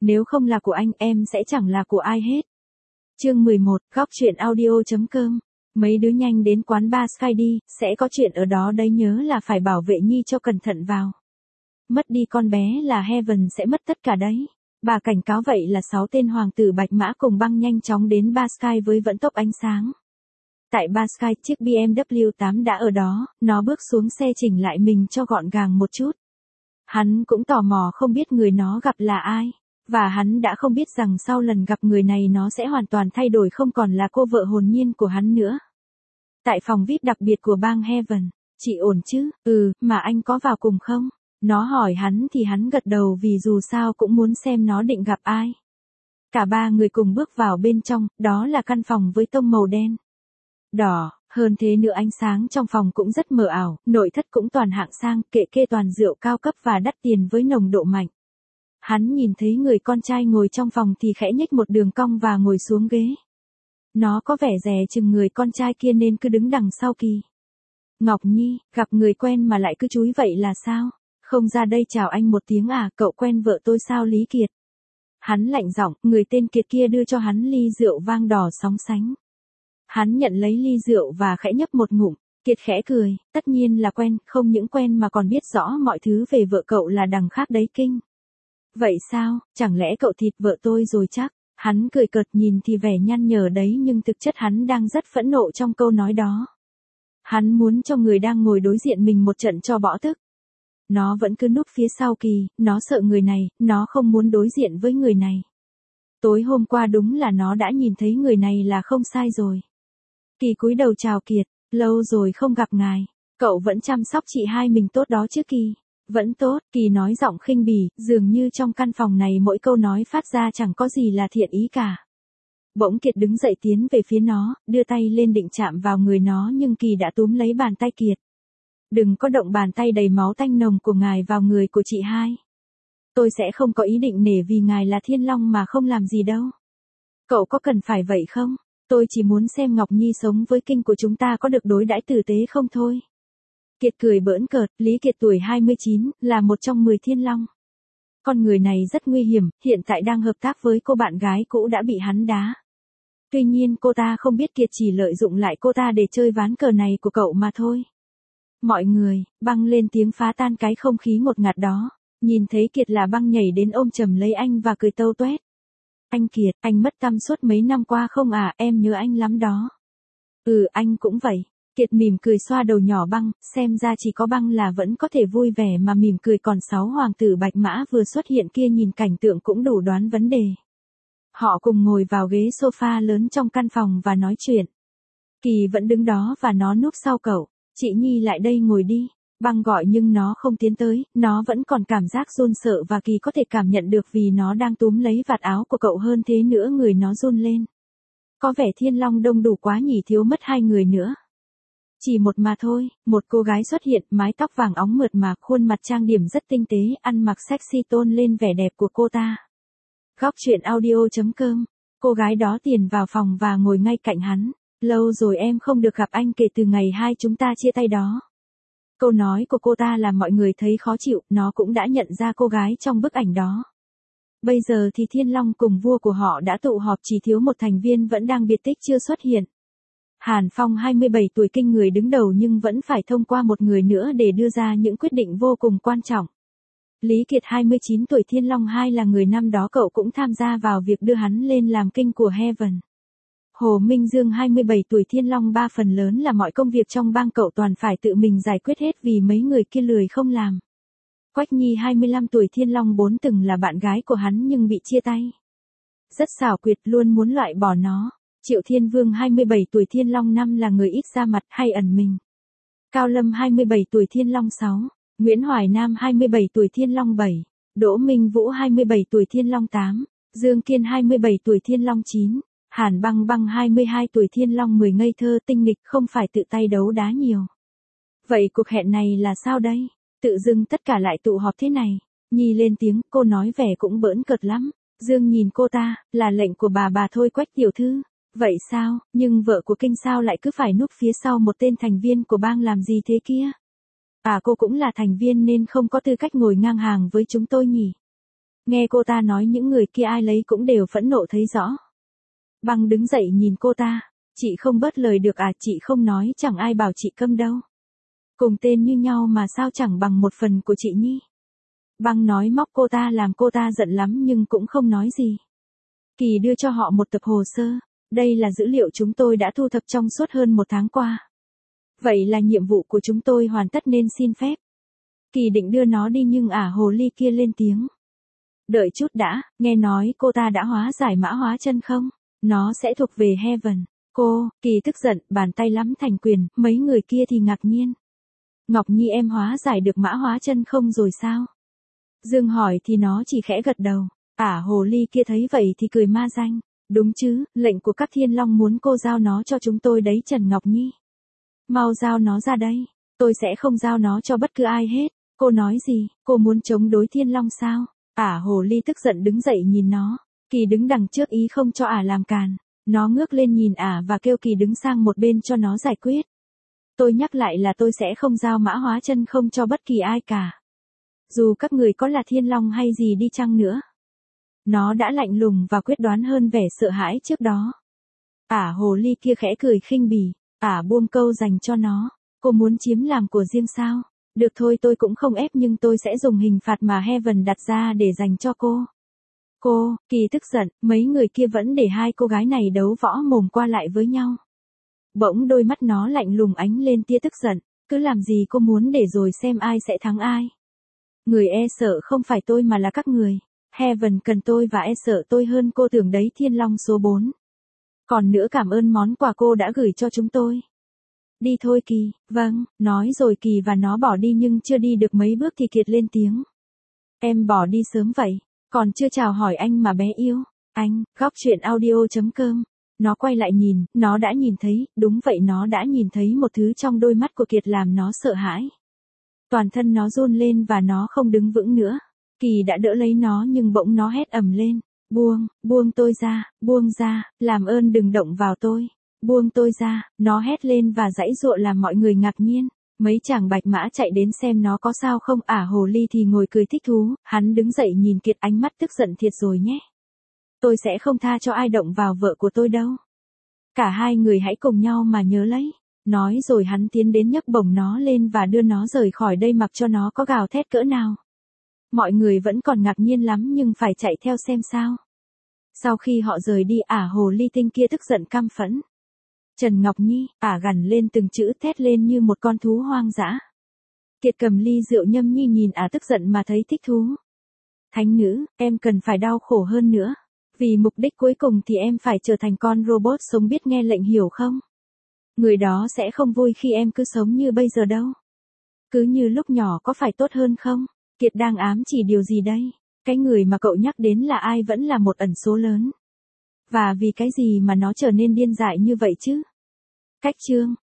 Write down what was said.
Nếu không là của anh em sẽ chẳng là của ai hết. Chương 11, góc chuyện audio.com. Mấy đứa nhanh đến quán bar Sky đi, sẽ có chuyện ở đó đấy, nhớ là phải bảo vệ Nhi cho cẩn thận vào. Mất đi con bé là Heaven sẽ mất tất cả đấy. Bà cảnh cáo vậy là 6 tên hoàng tử bạch mã cùng băng nhanh chóng đến bar Sky với vận tốc ánh sáng. Tại bar Sky, chiếc BMW 8 đã ở đó, nó bước xuống xe chỉnh lại mình cho gọn gàng một chút. Hắn cũng tò mò không biết người nó gặp là ai. Và hắn đã không biết rằng sau lần gặp người này nó sẽ hoàn toàn thay đổi, không còn là cô vợ hồn nhiên của hắn nữa. Tại phòng VIP đặc biệt của bang Heaven, chị ổn chứ? Mà anh có vào cùng không? Nó hỏi hắn thì hắn gật đầu vì dù sao cũng muốn xem nó định gặp ai. Cả ba người cùng bước vào bên trong, đó là căn phòng với tông màu đen. Đỏ, hơn thế nữa ánh sáng trong phòng cũng rất mờ ảo, nội thất cũng toàn hạng sang, kệ kê toàn rượu cao cấp và đắt tiền với nồng độ mạnh. Hắn nhìn thấy người con trai ngồi trong phòng thì khẽ nhếch một đường cong và ngồi xuống ghế. Nó có vẻ dè chừng người con trai kia nên cứ đứng đằng sau Kỳ. Ngọc Nhi, gặp người quen mà lại cứ chúi vậy là sao? Không ra đây chào anh một tiếng à, cậu quen vợ tôi sao Lý Kiệt? Hắn lạnh giọng, người tên Kiệt kia đưa cho hắn ly rượu vang đỏ sóng sánh. Hắn nhận lấy ly rượu và khẽ nhấp một ngụm. Kiệt khẽ cười, tất nhiên là quen, không những quen mà còn biết rõ mọi thứ về vợ cậu là đằng khác đấy Kinh. Vậy sao, chẳng lẽ cậu thịt vợ tôi rồi chắc? Hắn cười cợt, nhìn thì vẻ nhăn nhở đấy nhưng thực chất hắn đang rất phẫn nộ trong câu nói đó. Hắn muốn cho người đang ngồi đối diện mình một trận cho bỏ tức. Nó vẫn cứ núp phía sau Kỳ, nó sợ người này, nó không muốn đối diện với người này. Tối hôm qua đúng là nó đã nhìn thấy người này là không sai rồi. Kỳ cúi đầu chào Kiệt, lâu rồi không gặp ngài, cậu vẫn chăm sóc chị hai mình tốt đó chứ Kỳ? Vẫn tốt, Kỳ nói giọng khinh bỉ, dường như trong căn phòng này mỗi câu nói phát ra chẳng có gì là thiện ý cả. Bỗng Kiệt đứng dậy tiến về phía nó, đưa tay lên định chạm vào người nó nhưng Kỳ đã túm lấy bàn tay Kiệt. Đừng có động bàn tay đầy máu tanh nồng của ngài vào người của chị hai. Tôi sẽ không có ý định nể vì ngài là Thiên Long mà không làm gì đâu. Cậu có cần phải vậy không? Tôi chỉ muốn xem Ngọc Nhi sống với Kinh của chúng ta có được đối đãi tử tế không thôi. Kiệt cười bỡn cợt, Lý Kiệt tuổi 29, là một trong 10 Thiên Long. Con người này rất nguy hiểm, hiện tại đang hợp tác với cô bạn gái cũ đã bị hắn đá. Tuy nhiên cô ta không biết Kiệt chỉ lợi dụng lại cô ta để chơi ván cờ này của cậu mà thôi. Mọi người, Băng lên tiếng phá tan cái không khí ngột ngạt đó. Nhìn thấy Kiệt là Băng nhảy đến ôm chầm lấy anh và cười tâu toét. Anh Kiệt, anh mất tăm suốt mấy năm qua không à, em nhớ anh lắm đó. Anh cũng vậy. Kiệt mỉm cười xoa đầu nhỏ Băng, xem ra chỉ có Băng là vẫn có thể vui vẻ mà mỉm cười, còn 6 hoàng tử bạch mã vừa xuất hiện kia nhìn cảnh tượng cũng đủ đoán vấn đề. Họ cùng ngồi vào ghế sofa lớn trong căn phòng và nói chuyện. Kỳ vẫn đứng đó và nó núp sau cậu. Chị Nhi lại đây ngồi đi. Băng gọi nhưng nó không tiến tới, nó vẫn còn cảm giác run sợ và Kỳ có thể cảm nhận được vì nó đang túm lấy vạt áo của cậu, hơn thế nữa người nó run lên. Có vẻ Thiên Long đông đủ quá nhỉ, thiếu mất 2 người nữa. Chỉ một mà thôi, một cô gái xuất hiện, mái tóc vàng óng mượt mà, khuôn mặt trang điểm rất tinh tế, ăn mặc sexy tôn lên vẻ đẹp của cô ta. Góc chuyện audio.com. Cô gái đó tiền vào phòng và ngồi ngay cạnh hắn. Lâu rồi em không được gặp anh kể từ ngày hai chúng ta chia tay đó. Câu nói của cô ta làm mọi người thấy khó chịu, nó cũng đã nhận ra cô gái trong bức ảnh đó. Bây giờ thì Thiên Long cùng vua của họ đã tụ họp, chỉ thiếu một thành viên vẫn đang biệt tích chưa xuất hiện. Hàn Phong 27 tuổi kinh người đứng đầu nhưng vẫn phải thông qua một người nữa để đưa ra những quyết định vô cùng quan trọng. Lý Kiệt 29 tuổi Thiên Long 2 là người năm đó cậu cũng tham gia vào việc đưa hắn lên làm kinh của Heaven. Hồ Minh Dương 27 tuổi Thiên Long 3 phần lớn là mọi công việc trong bang cậu toàn phải tự mình giải quyết hết vì mấy người kia lười không làm. Quách Nhi 25 tuổi Thiên Long 4 từng là bạn gái của hắn nhưng bị chia tay. Rất xảo quyệt, luôn muốn loại bỏ nó. Triệu Thiên Vương 27 tuổi Thiên Long 5 là người ít ra mặt hay ẩn mình. Cao Lâm 27 tuổi Thiên Long 6. Nguyễn Hoài Nam 27 tuổi Thiên Long 7. Đỗ Minh Vũ 27 tuổi Thiên Long 8. Dương Kiên 27 tuổi Thiên Long 9. Hàn Băng Băng 22 tuổi Thiên Long 10 ngây thơ tinh nghịch không phải tự tay đấu đá nhiều. Vậy cuộc hẹn này là sao đây? Tự dưng tất cả lại tụ họp thế này. Nhi lên tiếng, cô nói vẻ cũng bỡn cợt lắm. Dương nhìn cô ta, là lệnh của bà thôi Quách tiểu thư. Vậy sao, nhưng vợ của Kinh sao lại cứ phải núp phía sau một tên thành viên của bang làm gì thế kia? Cô cũng là thành viên nên không có tư cách ngồi ngang hàng với chúng tôi nhỉ? Nghe cô ta nói những người kia ai lấy cũng đều phẫn nộ thấy rõ. Băng đứng dậy nhìn cô ta. Chị không bớt lời được à, chị không nói chẳng ai bảo chị câm đâu. Cùng tên như nhau mà sao chẳng bằng một phần của chị Nhi. Băng nói móc cô ta làm cô ta giận lắm nhưng cũng không nói gì. Kỳ đưa cho họ một tập hồ sơ. Đây là dữ liệu chúng tôi đã thu thập trong suốt hơn một tháng qua. Vậy là nhiệm vụ của chúng tôi hoàn tất nên xin phép. Kỳ định đưa nó đi nhưng hồ ly kia lên tiếng. Đợi chút đã, nghe nói cô ta đã hóa giải mã hóa chân không? Nó sẽ thuộc về Heaven. Kỳ tức giận, bàn tay lắm thành quyền, mấy người kia thì ngạc nhiên. Ngọc Nhi em hóa giải được mã hóa chân không rồi sao? Dương hỏi thì nó chỉ khẽ gật đầu. Hồ ly kia thấy vậy thì cười ma danh. Đúng chứ, lệnh của các thiên long muốn cô giao nó cho chúng tôi đấy Trần Ngọc Nhi. Mau giao nó ra đây, tôi sẽ không giao nó cho bất cứ ai hết. Cô nói gì, cô muốn chống đối thiên long sao? Hồ ly tức giận đứng dậy nhìn nó. Kỳ đứng đằng trước ý không cho làm càn. Nó ngước lên nhìn và kêu Kỳ đứng sang một bên cho nó giải quyết. Tôi nhắc lại là tôi sẽ không giao mã hóa chân không cho bất kỳ ai cả. Dù các người có là thiên long hay gì đi chăng nữa. Nó đã lạnh lùng và quyết đoán hơn vẻ sợ hãi trước đó. Hồ ly kia khẽ cười khinh bỉ. Buông câu dành cho nó. Cô muốn chiếm làm của riêng sao? Được thôi, tôi cũng không ép nhưng tôi sẽ dùng hình phạt mà Heaven đặt ra để dành cho cô. Kỳ tức giận, mấy người kia vẫn để hai cô gái này đấu võ mồm qua lại với nhau. Bỗng đôi mắt nó lạnh lùng ánh lên tia tức giận. Cứ làm gì cô muốn để rồi xem ai sẽ thắng ai. Người sợ không phải tôi mà là các người. Heaven cần tôi và sợ tôi hơn cô tưởng đấy Thiên Long số 4. Còn nữa cảm ơn món quà cô đã gửi cho chúng tôi. Đi thôi Kỳ. Vâng, nói rồi Kỳ và nó bỏ đi nhưng chưa đi được mấy bước thì Kiệt lên tiếng. Em bỏ đi sớm vậy, còn chưa chào hỏi anh mà bé yêu. Anh, góc chuyện audio.com. Nó quay lại nhìn, nó đã nhìn thấy, đúng vậy nó đã nhìn thấy một thứ trong đôi mắt của Kiệt làm nó sợ hãi. Toàn thân nó run lên và nó không đứng vững nữa. Kỳ đã đỡ lấy nó nhưng bỗng nó hét ầm lên. Buông tôi ra, làm ơn đừng động vào tôi. Buông tôi ra, nó hét lên và giãy giụa làm mọi người ngạc nhiên. Mấy chàng bạch mã chạy đến xem nó có sao không. Hồ ly thì ngồi cười thích thú, hắn đứng dậy nhìn Kiệt ánh mắt tức giận thiệt rồi nhé. Tôi sẽ không tha cho ai động vào vợ của tôi đâu. Cả hai người hãy cùng nhau mà nhớ lấy. Nói rồi hắn tiến đến nhấc bổng nó lên và đưa nó rời khỏi đây mặc cho nó có gào thét cỡ nào. Mọi người vẫn còn ngạc nhiên lắm nhưng phải chạy theo xem sao. Sau khi họ rời đi hồ ly tinh kia tức giận căm phẫn. Trần Ngọc Nhi, gằn lên từng chữ thét lên như một con thú hoang dã. Kiệt cầm ly rượu nhâm nhi nhìn tức giận mà thấy thích thú. Thánh nữ, em cần phải đau khổ hơn nữa. Vì mục đích cuối cùng thì em phải trở thành con robot sống biết nghe lệnh hiểu không? Người đó sẽ không vui khi em cứ sống như bây giờ đâu. Cứ như lúc nhỏ có phải tốt hơn không? Kiệt đang ám chỉ điều gì đây? Cái người mà cậu nhắc đến là ai vẫn là một ẩn số lớn. Và vì cái gì mà nó trở nên điên dại như vậy chứ? Cách chương